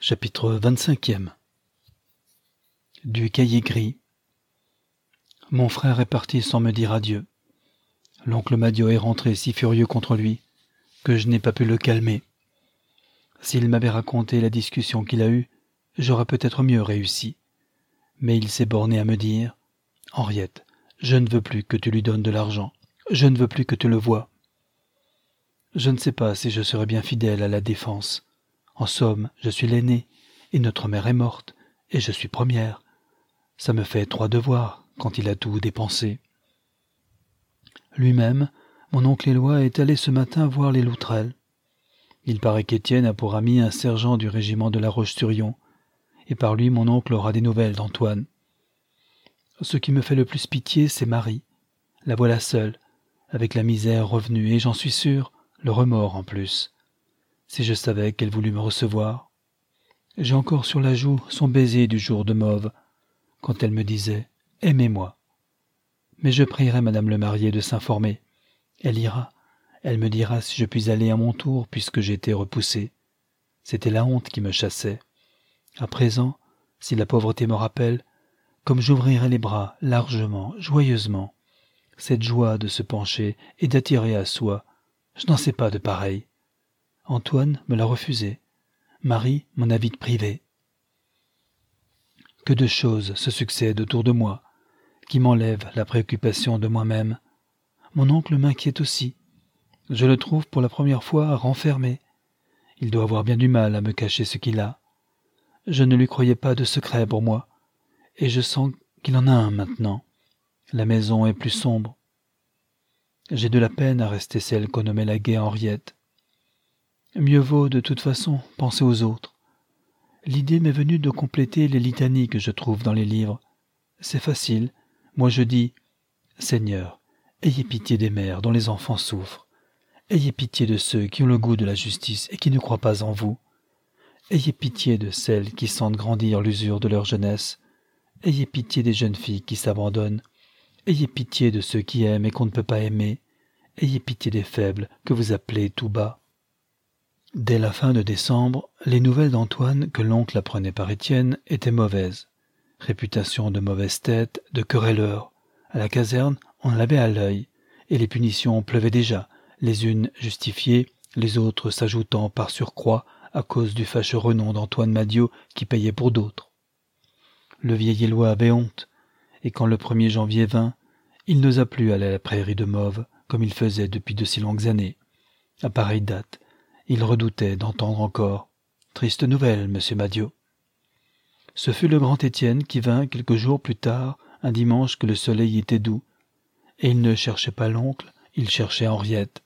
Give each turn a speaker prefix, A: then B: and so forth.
A: Chapitre 25. Du cahier gris. Mon frère est parti sans me dire adieu. L'oncle Madio est rentré si furieux contre lui que je n'ai pas pu le calmer. S'il m'avait raconté la discussion qu'il a eue, j'aurais peut-être mieux réussi. Mais il s'est borné à me dire « Henriette, je ne veux plus que tu lui donnes de l'argent. Je ne veux plus que tu le voies. » Je ne sais pas si je serai bien fidèle à la défense. En somme, je suis l'aînée, et notre mère est morte, et je suis première. Ça me fait 3 devoirs, quand il a tout dépensé. Lui-même, mon oncle Éloi est allé ce matin voir les Loutrel. Il paraît qu'Étienne a pour ami un sergent du régiment de La Roche-sur-Yon, et par lui mon oncle aura des nouvelles d'Antoine. Ce qui me fait le plus pitié, c'est Marie. La voilà seule, avec la misère revenue, et j'en suis sûr, le remords en plus. Si je savais qu'elle voulut me recevoir. J'ai encore sur la joue son baiser du jour de Mauve, quand elle me disait « Aimez-moi ». Mais je prierai madame le marié de s'informer. Elle ira. Elle me dira si je puis aller à mon tour puisque j'ai été repoussé. C'était la honte qui me chassait. À présent, si la pauvreté me rappelle, comme j'ouvrirai les bras largement, joyeusement, cette joie de se pencher et d'attirer à soi, je n'en sais pas de pareil. Antoine me l'a refusé. Marie m'en a vite privé. Que de choses se succèdent autour de moi, qui m'enlèvent la préoccupation de moi-même. Mon oncle m'inquiète aussi. Je le trouve pour la première fois renfermé. Il doit avoir bien du mal à me cacher ce qu'il a. Je ne lui croyais pas de secret pour moi, et je sens qu'il en a un maintenant. La maison est plus sombre. J'ai de la peine à rester celle qu'on nommait la gaie Henriette. Mieux vaut de toute façon penser aux autres. L'idée m'est venue de compléter les litanies que je trouve dans les livres. C'est facile. Moi je dis « Seigneur, ayez pitié des mères dont les enfants souffrent. Ayez pitié de ceux qui ont le goût de la justice et qui ne croient pas en vous. Ayez pitié de celles qui sentent grandir l'usure de leur jeunesse. Ayez pitié des jeunes filles qui s'abandonnent. Ayez pitié de ceux qui aiment et qu'on ne peut pas aimer. Ayez pitié des faibles que vous appelez tout bas. » Dès la fin de décembre, les nouvelles d'Antoine que l'oncle apprenait par Étienne étaient mauvaises. Réputation de mauvaise tête, de querelleur. À la caserne, on l'avait à l'œil, et les punitions pleuvaient déjà, les unes justifiées, les autres s'ajoutant par surcroît à cause du fâcheux renom d'Antoine Madio qui payait pour d'autres. Le vieil Éloi avait honte, et quand le 1er janvier vint, il n'osa plus aller à la prairie de Mauve, comme il faisait depuis de si longues années. À pareille date, il redoutait d'entendre encore « Triste nouvelle, monsieur Madio ». Ce fut le grand Étienne qui vint quelques jours plus tard, un dimanche que le soleil était doux, et il ne cherchait pas l'oncle, il cherchait Henriette.